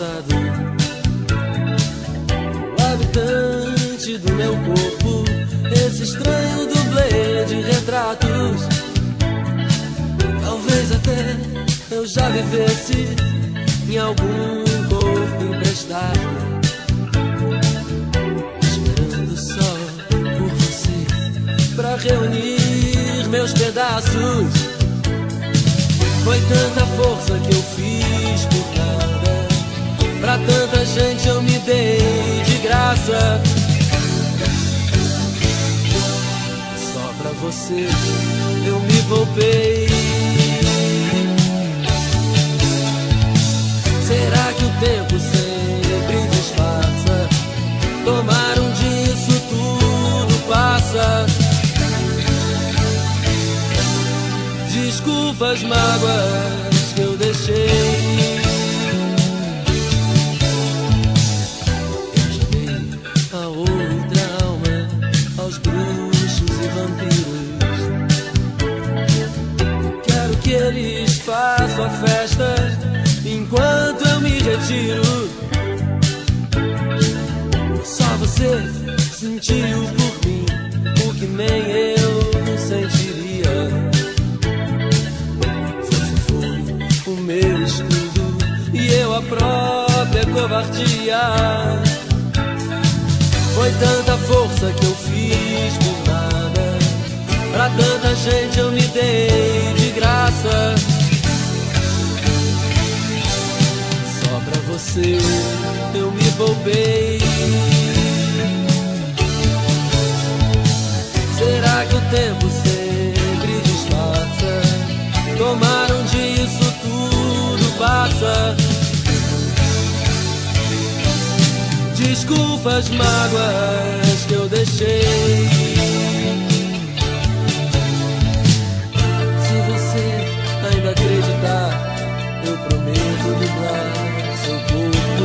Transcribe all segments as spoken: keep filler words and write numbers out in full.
passado. O habitante do meu corpo, esse estranho dublê de retratos. Talvez até eu já vivesse em algum corpo emprestado, esperando só por você pra reunir meus pedaços. Foi tanta força que eu fiz por nada, pra tanta gente eu me dei de graça. Só pra você eu me poupei. Será que o tempo sempre disfarça? Tomaram disso tudo passa. Desculpa as mágoas que eu deixei. Eu já dei a outra alma aos bruxos e vampiros. Quero que eles façam a festa enquanto eu me retiro. Só você sentiu por mim o que nem eu sentiria. O meu escudo e eu a própria covardia. Foi tanta força que eu fiz por nada, pra tanta gente eu me dei de graça. Só pra você eu me poupei. Será que o tempo sempre disfarça? Tomaram disso tudo passa. Desculpa as mágoas que eu deixei. Se você ainda acreditar, eu prometo nublar seu corpo,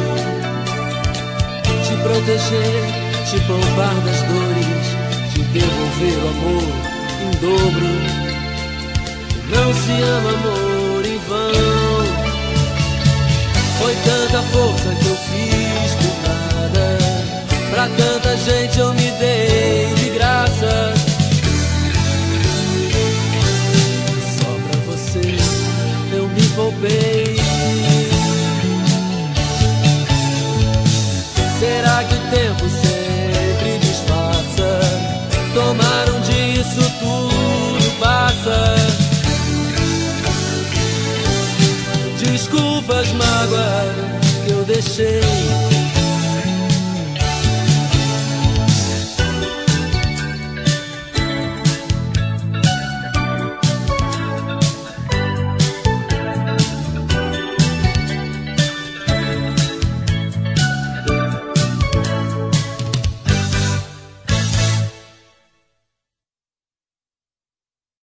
te proteger, te poupar das dores, te devolver o amor em dobro. Não se ama amor em vão. Foi tanta força que eu fiz por nada, pra tanta gente eu me dei de graça. Só pra você eu me poupei. Será que o tempo sempre disfarça? Tomaram disso tudo passa. Desculpa as mágoas que eu deixei.